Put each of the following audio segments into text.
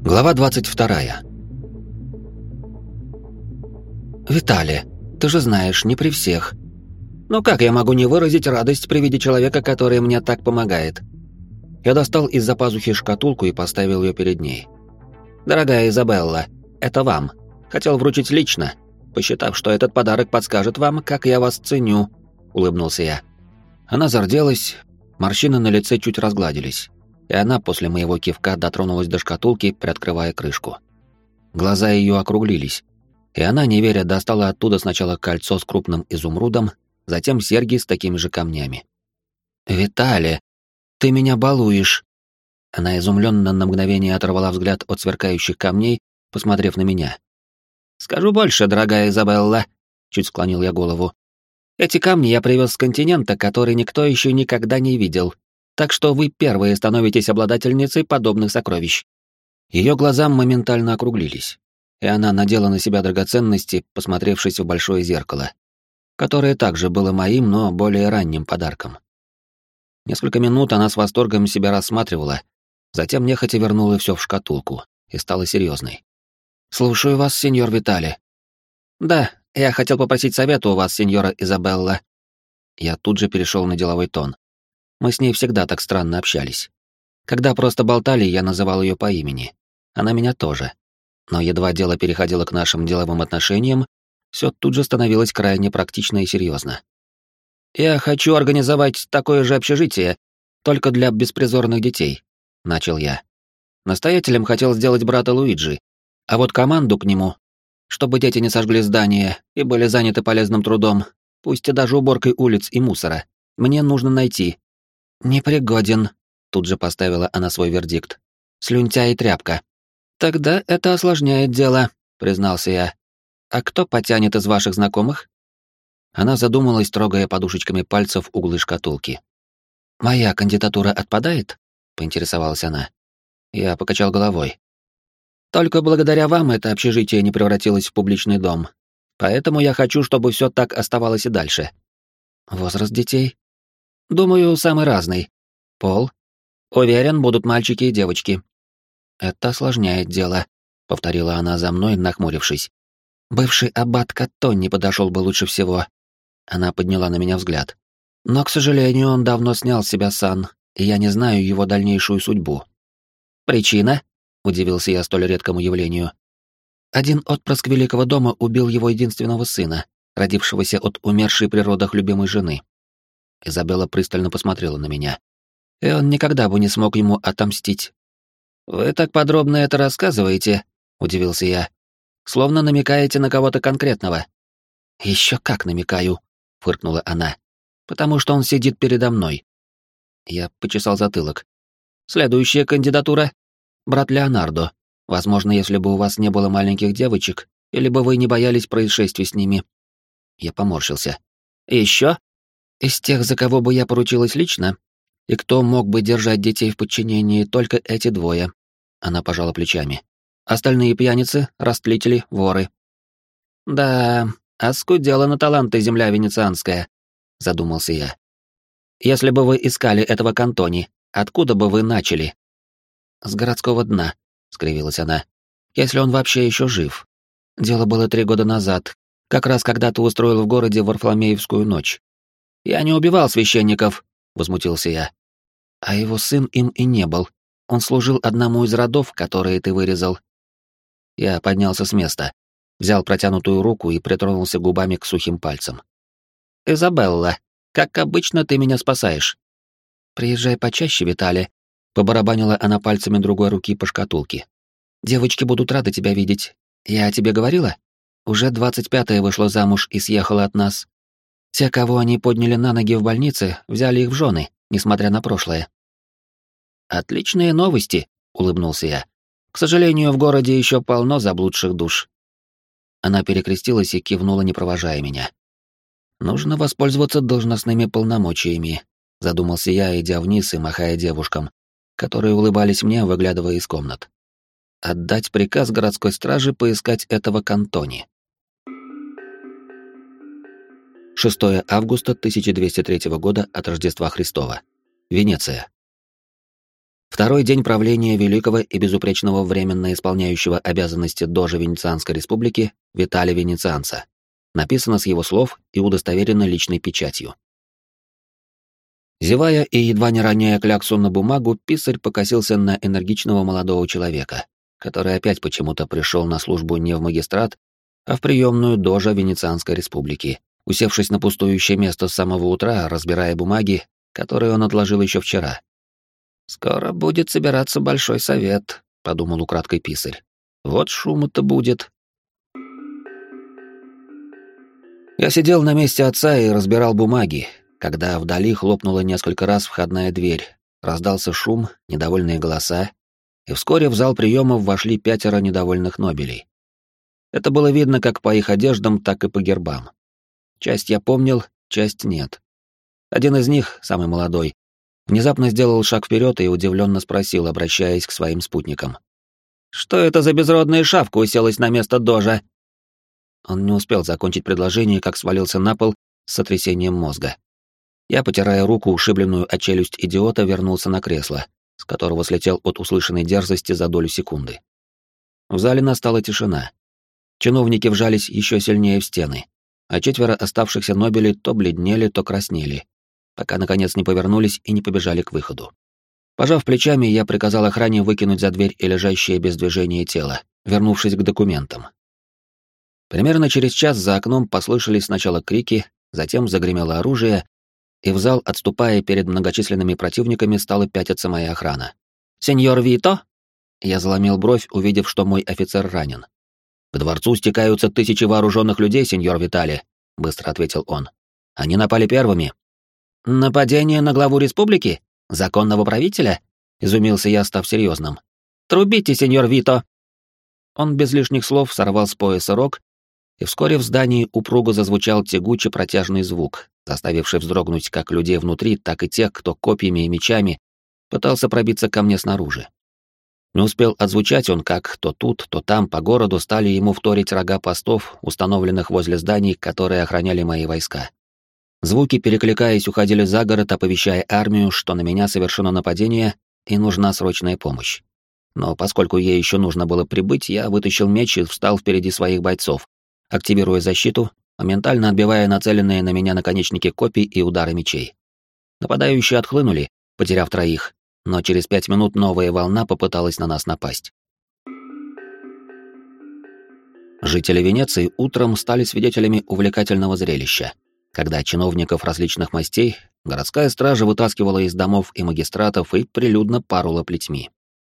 Глава 22. «Виталий, ты же знаешь, не при всех. Ну как я могу не выразить радость при виде человека, который мне так помогает?» Я достал из-за пазухи шкатулку и поставил ее перед ней. «Дорогая Изабелла, это вам. Хотел вручить лично, посчитав, что этот подарок подскажет вам, как я вас ценю», — улыбнулся я. Она зарделась, морщины на лице чуть разгладились, и она после моего кивка дотронулась до шкатулки, приоткрывая крышку. Глаза ее округлились, и она, не веря, достала оттуда сначала кольцо с крупным изумрудом, затем серьги с такими же камнями. «Виталий, ты меня балуешь!» Она изумленно на мгновение оторвала взгляд от сверкающих камней, посмотрев на меня. «Скажу больше, дорогая Изабелла», — чуть склонил я голову. «Эти камни я привез с континента, который никто еще никогда не видел, так что вы первые становитесь обладательницей подобных сокровищ». Ее глаза моментально округлились, и она надела на себя драгоценности, посмотревшись в большое зеркало, которое также было моим, но более ранним подарком. Несколько минут она с восторгом себя рассматривала, затем нехотя вернула все в шкатулку и стала серьезной. «Слушаю вас, сеньор Виталий». «Да, я хотел попросить совета у вас, сеньора Изабелла». Я тут же перешел на деловой тон. Мы с ней всегда так странно общались. Когда просто болтали, я называл ее по имени. Она меня тоже. Но едва дело переходило к нашим деловым отношениям, все тут же становилось крайне практично и серьезно. «Я хочу организовать такое же общежитие, только для беспризорных детей», — начал я. Настоятелем хотел сделать брата Луиджи, а вот команду к нему, чтобы дети не сожгли здание и были заняты полезным трудом, пусть и даже уборкой улиц и мусора, мне нужно найти. «Непригоден», — тут же поставила она свой вердикт. «Слюнтяй и тряпка». «Тогда это осложняет дело», — признался я. «А кто потянет из ваших знакомых?» Она задумалась, трогая подушечками пальцев углы шкатулки. «Моя кандидатура отпадает?» — поинтересовалась она. Я покачал головой. «Только благодаря вам это общежитие не превратилось в публичный дом. Поэтому я хочу, чтобы все так оставалось и дальше». «Возраст детей?» «Думаю, самый разный. Пол? Уверен, будут мальчики и девочки». «Это осложняет дело», — повторила она за мной, нахмурившись. «Бывший аббат Катто не подошел бы лучше всего». Она подняла на меня взгляд. «Но, к сожалению, он давно снял с себя сан, и я не знаю его дальнейшую судьбу». «Причина?» — удивился я столь редкому явлению. «Один отпрыск Великого дома убил его единственного сына, родившегося от умершей при родах любимой жены». Изабелла пристально посмотрела на меня. «И он никогда бы не смог ему отомстить». «Вы так подробно это рассказываете?» — удивился я. «Словно намекаете на кого-то конкретного». «Еще как намекаю», — фыркнула она. «Потому что он сидит передо мной». Я почесал затылок. «Следующая кандидатура? Брат Леонардо. Возможно, если бы у вас не было маленьких девочек, или бы вы не боялись происшествий с ними». Я поморщился. «Еще? Из тех, за кого бы я поручилась лично? И кто мог бы держать детей в подчинении, только эти двое?» Она пожала плечами. «Остальные пьяницы, растлители, воры». «Да, оскудела на таланты земля венецианская», — задумался я. «Если бы вы искали этого Кантони, откуда бы вы начали?» «С городского дна», — скривилась она. «Если он вообще еще жив. Дело было 3 года назад, как раз когда ты устроил в городе Варфоломеевскую ночь». «Я не убивал священников», — возмутился я. «А его сын им и не был. Он служил одному из родов, которые ты вырезал». Я поднялся с места, взял протянутую руку и притронулся губами к сухим пальцам. «Изабелла, как обычно ты меня спасаешь». «Приезжай почаще, Виталий», — побарабанила она пальцами другой руки по шкатулке. «Девочки будут рады тебя видеть. Я тебе говорила? Уже 25-я вышла замуж и съехала от нас. Те, кого они подняли на ноги в больнице, взяли их в жены, несмотря на прошлое». «Отличные новости», — улыбнулся я. «К сожалению, в городе еще полно заблудших душ». Она перекрестилась и кивнула, не провожая меня. «Нужно воспользоваться должностными полномочиями», — задумался я, идя вниз и махая девушкам, которые улыбались мне, выглядывая из комнат. «Отдать приказ городской страже поискать этого Кантони». 6 августа 1203 года от Рождества Христова. Венеция. Второй день правления великого и безупречного временно исполняющего обязанности дожа Венецианской республики Виталия Венецианца. Написано с его слов и удостоверено личной печатью. Зевая и едва не роняя кляксу на бумагу, писарь покосился на энергичного молодого человека, который опять почему-то пришел на службу не в магистрат, а в приемную дожа Венецианской республики, усевшись на пустующее место с самого утра, разбирая бумаги, которые он отложил еще вчера. «Скоро будет собираться большой совет», — подумал украдкой писарь. «Вот шума-то будет». Я сидел на месте отца и разбирал бумаги, когда вдали хлопнула несколько раз входная дверь, раздался шум, недовольные голоса, и вскоре в зал приемов вошли 5 недовольных нобелей. Это было видно как по их одеждам, так и по гербам. Часть я помнил, часть нет. Один из них, самый молодой, внезапно сделал шаг вперед и удивленно спросил, обращаясь к своим спутникам. «Что это за безродная шавка уселась на место дожа?» Он не успел закончить предложение, как свалился на пол с сотрясением мозга. Я, потирая руку, ушибленную о челюсть идиота, вернулся на кресло, с которого слетел от услышанной дерзости за долю секунды. В зале настала тишина. Чиновники вжались еще сильнее в стены, а 4 оставшихся нобелей то бледнели, то краснели, пока наконец не повернулись и не побежали к выходу. Пожав плечами, я приказал охране выкинуть за дверь и лежащее без движения тело, вернувшись к документам. Примерно через час за окном послышались сначала крики, затем загремело оружие, и в зал, отступая перед многочисленными противниками, стала пятиться моя охрана. «Сеньор Вито?» Я заломил бровь, увидев, что мой офицер ранен. «К дворцу стекаются 1000 вооруженных людей, сеньор Витали», — быстро ответил он. «Они напали первыми». «Нападение на главу республики? Законного правителя?» — изумился я, став серьезным. «Трубите, сеньор Вито!» Он без лишних слов сорвал с пояса рог, и вскоре в здании упруго зазвучал тягучий протяжный звук, заставивший вздрогнуть как людей внутри, так и тех, кто копьями и мечами пытался пробиться ко мне снаружи. Не успел отзвучать он, как то тут, то там по городу стали ему вторить рога постов, установленных возле зданий, которые охраняли мои войска. Звуки, перекликаясь, уходили за город, оповещая армию, что на меня совершено нападение и нужна срочная помощь. Но поскольку ей еще нужно было прибыть, я вытащил меч и встал впереди своих бойцов, активируя защиту, моментально отбивая нацеленные на меня наконечники копий и удары мечей. Нападающие отхлынули, потеряв 3, но через 5 минут новая волна попыталась на нас напасть. Жители Венеции утром стали свидетелями увлекательного зрелища, когда чиновников различных мастей городская стража вытаскивала из домов и магистратов и прилюдно парула плетьми.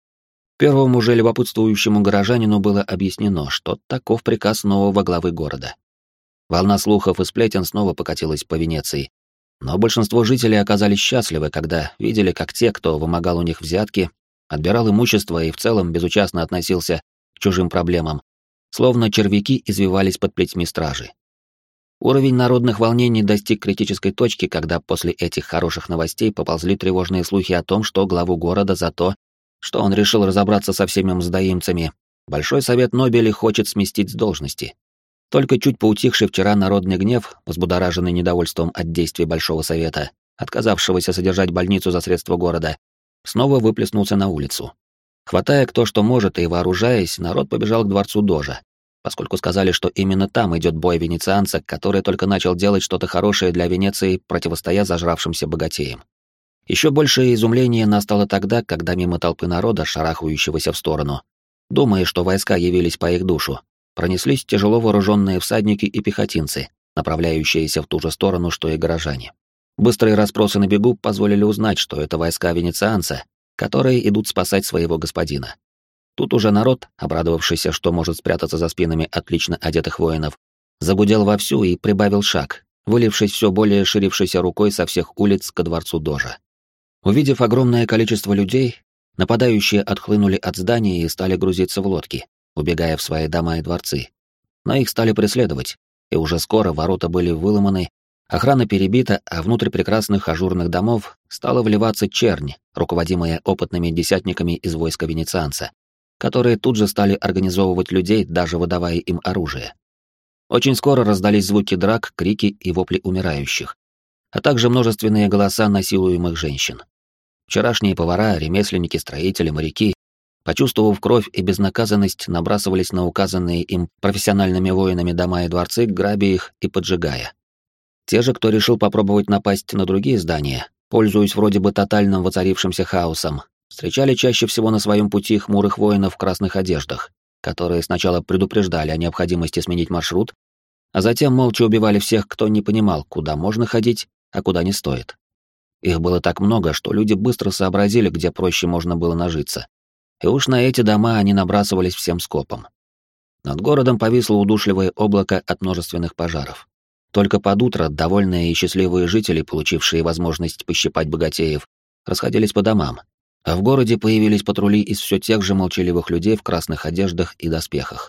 Первому же любопытствующему горожанину было объяснено, что таков приказ нового главы города. Волна слухов и сплетен снова покатилась по Венеции, но большинство жителей оказались счастливы, когда видели, как те, кто вымогал у них взятки, отбирал имущество и в целом безучастно относился к чужим проблемам, словно червяки извивались под плетьми стражи. Уровень народных волнений достиг критической точки, когда после этих хороших новостей поползли тревожные слухи о том, что главу города за то, что он решил разобраться со всеми мздоимцами, Большой совет Нобелей хочет сместить с должности. Только чуть поутихший вчера народный гнев, взбудораженный недовольством от действий Большого совета, отказавшегося содержать больницу за средства города, снова выплеснулся на улицу. Хватая кто что может и вооружаясь, народ побежал к дворцу Дожа, поскольку сказали, что именно там идет бой венецианца, который только начал делать что-то хорошее для Венеции, противостоя зажравшимся богатеям. Еще большее изумление настало тогда, когда мимо толпы народа, шарахающегося в сторону, думая, что войска явились по их душу, пронеслись тяжело вооруженные всадники и пехотинцы, направляющиеся в ту же сторону, что и горожане. Быстрые расспросы на бегу позволили узнать, что это войска венецианца, которые идут спасать своего господина. Тут уже народ, обрадовавшийся, что может спрятаться за спинами отлично одетых воинов, загудел вовсю и прибавил шаг, вылившись все более ширившейся рукой со всех улиц ко дворцу Дожа. Увидев огромное количество людей, нападающие отхлынули от здания и стали грузиться в лодки, убегая в свои дома и дворцы. Но их стали преследовать, и уже скоро ворота были выломаны, охрана перебита, а внутрь прекрасных ажурных домов стала вливаться чернь, руководимая опытными десятниками из войска венецианца, которые тут же стали организовывать людей, даже выдавая им оружие. Очень скоро раздались звуки драк, крики и вопли умирающих, а также множественные голоса насилуемых женщин. Вчерашние повара, ремесленники, строители, моряки, почувствовав кровь и безнаказанность, набрасывались на указанные им профессиональными воинами дома и дворцы, грабя их и поджигая. Те же, кто решил попробовать напасть на другие здания, пользуясь вроде бы тотальным воцарившимся хаосом, встречали чаще всего на своем пути хмурых воинов в красных одеждах, которые сначала предупреждали о необходимости сменить маршрут, а затем молча убивали всех, кто не понимал, куда можно ходить, а куда не стоит. Их было так много, что люди быстро сообразили, где проще можно было нажиться. И уж на эти дома они набрасывались всем скопом. Над городом повисло удушливое облако от множественных пожаров. Только под утро довольные и счастливые жители, получившие возможность пощипать богатеев, расходились по домам, а в городе появились патрули из все тех же молчаливых людей в красных одеждах и доспехах.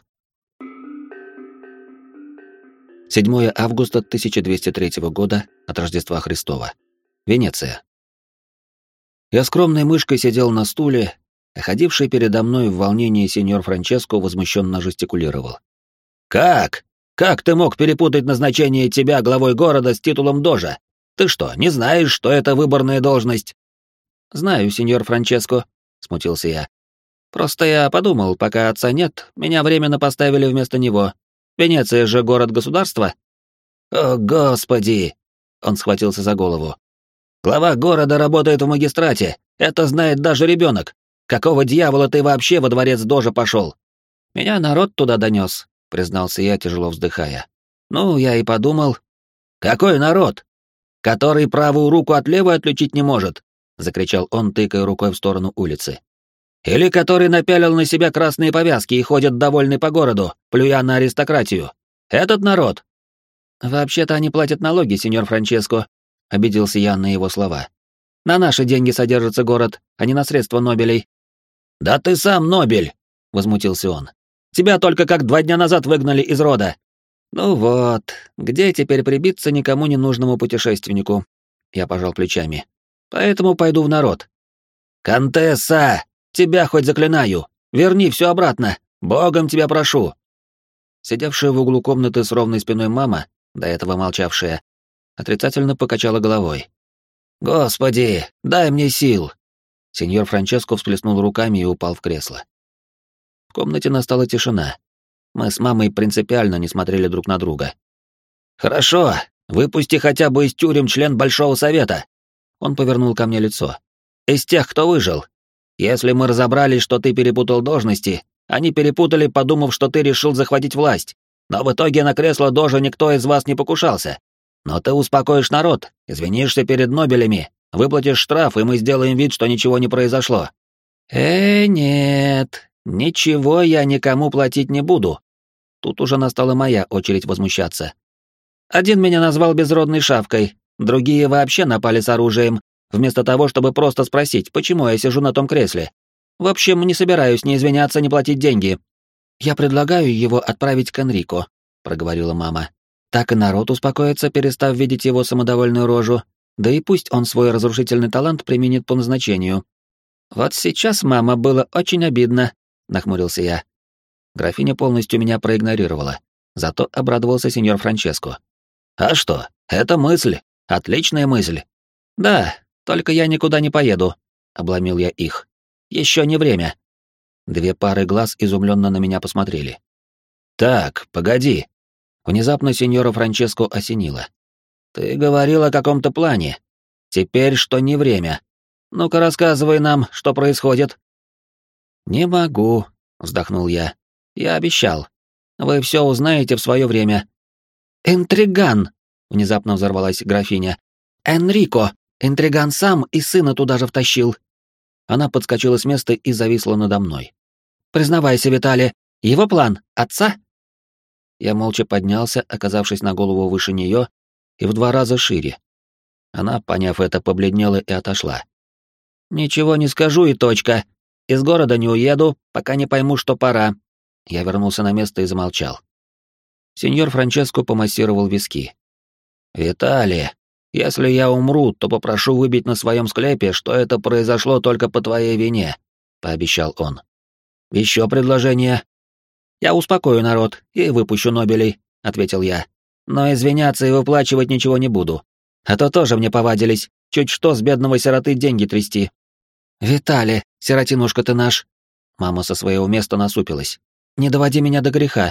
7 августа 1203 года от Рождества Христова. Венеция. Я скромной мышкой сидел на стуле, а ходивший передо мной в волнении сеньор Франческо возмущенно жестикулировал. «Как? Как ты мог перепутать назначение тебя главой города с титулом дожа? Ты что, не знаешь, что это выборная должность?» «Знаю, сеньор Франческо», — смутился я. «Просто я подумал, пока отца нет, меня временно поставили вместо него. Венеция же город-государство». «О, Господи!» — он схватился за голову. «Глава города работает в магистрате, это знает даже ребенок. Какого дьявола ты вообще во дворец дожа пошел?» «Меня народ туда донес», — признался я, тяжело вздыхая. «Ну, я и подумал». «Какой народ? Который правую руку от левой отличить не может?» — закричал он, тыкая рукой в сторону улицы. «Или который напялил на себя красные повязки и ходит довольный по городу, плюя на аристократию? Этот народ?» «Вообще-то они платят налоги, сеньор Франческо», — обиделся я на его слова. «На наши деньги содержится город, а не на средства Нобелей». «Да ты сам Нобель!» — возмутился он. «Тебя только как 2 дня назад выгнали из рода». «Ну вот, где теперь прибиться никому не нужному путешественнику?» Я пожал плечами. «Поэтому пойду в народ». «Контесса! Тебя хоть заклинаю! Верни все обратно! Богом тебя прошу!» Сидевшая в углу комнаты с ровной спиной мама, до этого молчавшая, отрицательно покачала головой. «Господи, дай мне сил!» Сеньор Франческо всплеснул руками и упал в кресло. В комнате настала тишина. Мы с мамой принципиально не смотрели друг на друга. «Хорошо, выпусти хотя бы из тюрем член Большого Совета!» Он повернул ко мне лицо. «Из тех, кто выжил. Если мы разобрались, что ты перепутал должности, они перепутали, подумав, что ты решил захватить власть. Но в итоге на кресло дожа никто из вас не покушался. Но ты успокоишь народ, извинишься перед Нобелями, выплатишь штраф, и мы сделаем вид, что ничего не произошло». Нет, ничего я никому платить не буду. Тут уже настала моя очередь возмущаться. Один меня назвал безродной шавкой, другие вообще напали с оружием, вместо того, чтобы просто спросить, почему я сижу на том кресле. В общем, не собираюсь ни извиняться, ни платить деньги. «Я предлагаю его отправить к Энрико», — проговорила мама. «Так и народ успокоится, перестав видеть его самодовольную рожу, да и пусть он свой разрушительный талант применит по назначению». «Вот сейчас, мама, было очень обидно», — нахмурился я. Графиня полностью меня проигнорировала, зато обрадовался сеньор Франческо. «А что, это мысль, отличная мысль». «Да, только я никуда не поеду», — обломил я их. «Еще не время». 2 пары глаз изумленно на меня посмотрели. «Так, погоди». Внезапно сеньора Франческо осенило. «Ты говорил о каком-то плане. Теперь что не время. Ну-ка рассказывай нам, что происходит». «Не могу», — вздохнул я. «Я обещал. Вы все узнаете в свое время». «Интриган!» — внезапно взорвалась графиня. «Энрико! Интриган сам и сына туда же втащил». Она подскочила с места и зависла надо мной. «Признавайся, Виталий, его план — отца?» Я молча поднялся, оказавшись на голову выше нее и в 2 раза шире. Она, поняв это, побледнела и отошла. «Ничего не скажу и точка. Из города не уеду, пока не пойму, что пора». Я вернулся на место и замолчал. Сеньор Франческо помассировал виски. «Виталий, если я умру, то попрошу выбить на своем склепе, что это произошло только по твоей вине», — пообещал он. «Еще предложение?» «Я успокою народ и выпущу Нобелей», — ответил я. «Но извиняться и выплачивать ничего не буду. А то тоже мне повадились, чуть что с бедного сироты деньги трясти. «Виталий, сиротинушка ты наш!» Мама со своего места насупилась. «Не доводи меня до греха!»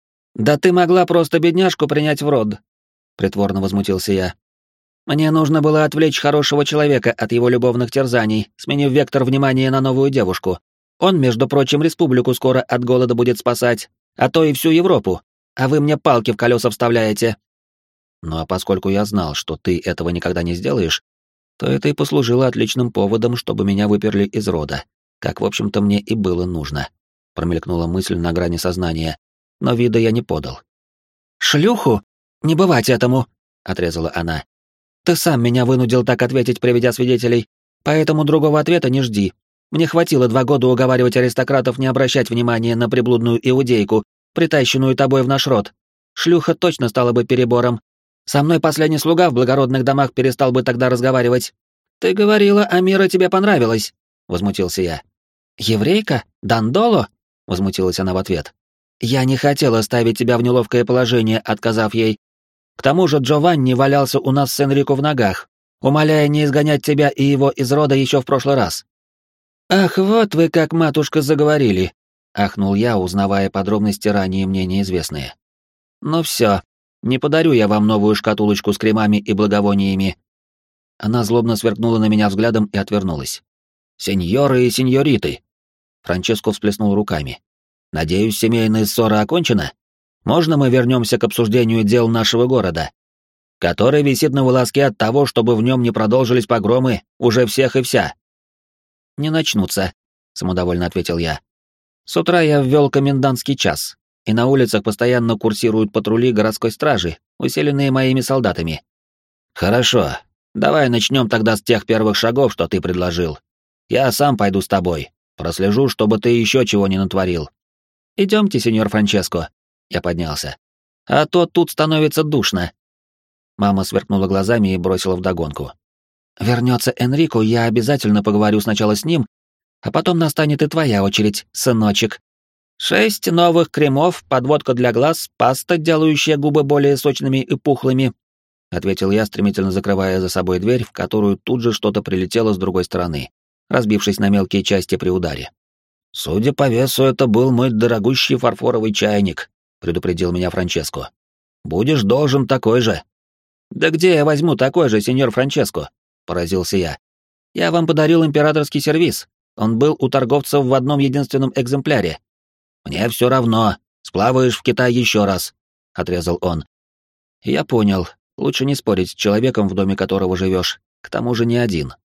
«Да ты могла просто бедняжку принять в род!» Притворно возмутился я. «Мне нужно было отвлечь хорошего человека от его любовных терзаний, сменив вектор внимания на новую девушку. Он, между прочим, республику скоро от голода будет спасать, а то и всю Европу. А вы мне палки в колеса вставляете!» Ну а поскольку я знал, что ты этого никогда не сделаешь, то это и послужило отличным поводом, чтобы меня выперли из рода, как, в общем-то, мне и было нужно. Промелькнула мысль на грани сознания, но вида я не подал. «Шлюху? Не бывать этому!» — отрезала она. «Ты сам меня вынудил так ответить, приведя свидетелей, поэтому другого ответа не жди. Мне хватило 2 года уговаривать аристократов не обращать внимания на приблудную иудейку, притащенную тобой в наш род. Шлюха точно стала бы перебором. Со мной последний слуга в благородных домах перестал бы тогда разговаривать. Ты говорила, Амира тебе понравилась», — возмутился я. «Еврейка? Дандоло?» — возмутилась она в ответ. «Я не хотела ставить тебя в неловкое положение, отказав ей. К тому же Джованни валялся у нас с Энрико в ногах, умоляя не изгонять тебя и его из рода еще в прошлый раз». «Ах, вот вы как, матушка, заговорили», — ахнул я, узнавая подробности ранее мне неизвестные. «Ну все, не подарю я вам новую шкатулочку с кремами и благовониями». Она злобно сверкнула на меня взглядом и отвернулась. «Сеньоры и сеньориты!» Франческо всплеснул руками. «Надеюсь, семейная ссора окончена? Можно мы вернемся к обсуждению дел нашего города, который висит на волоске от того, чтобы в нем не продолжились погромы уже всех и вся?» «Не начнутся», — самодовольно ответил я. «С утра я ввел комендантский час, и на улицах постоянно курсируют патрули городской стражи, усиленные моими солдатами». «Хорошо, давай начнем тогда с тех первых шагов, что ты предложил. Я сам пойду с тобой, прослежу, чтобы ты еще чего не натворил». «Идемте, сеньор Франческо», — я поднялся. «А то тут становится душно». Мама сверкнула глазами и бросила вдогонку. «Вернется Энрико, я обязательно поговорю сначала с ним, а потом настанет и твоя очередь, сыночек. 6 новых кремов, подводка для глаз, паста, делающая губы более сочными и пухлыми», — ответил я, стремительно закрывая за собой дверь, в которую тут же что-то прилетело с другой стороны, разбившись на мелкие части при ударе. «Судя по весу, это был мой дорогущий фарфоровый чайник», — предупредил меня Франческо. «Будешь должен такой же». «Да где я возьму такой же, сеньор Франческо?» — поразился я. «Я вам подарил императорский сервиз. Он был у торговцев в одном единственном экземпляре». «Мне все равно, сплаваешь в Китай еще раз», — отрезал он. «Я понял. Лучше не спорить с человеком, в доме которого живешь, к тому же не один».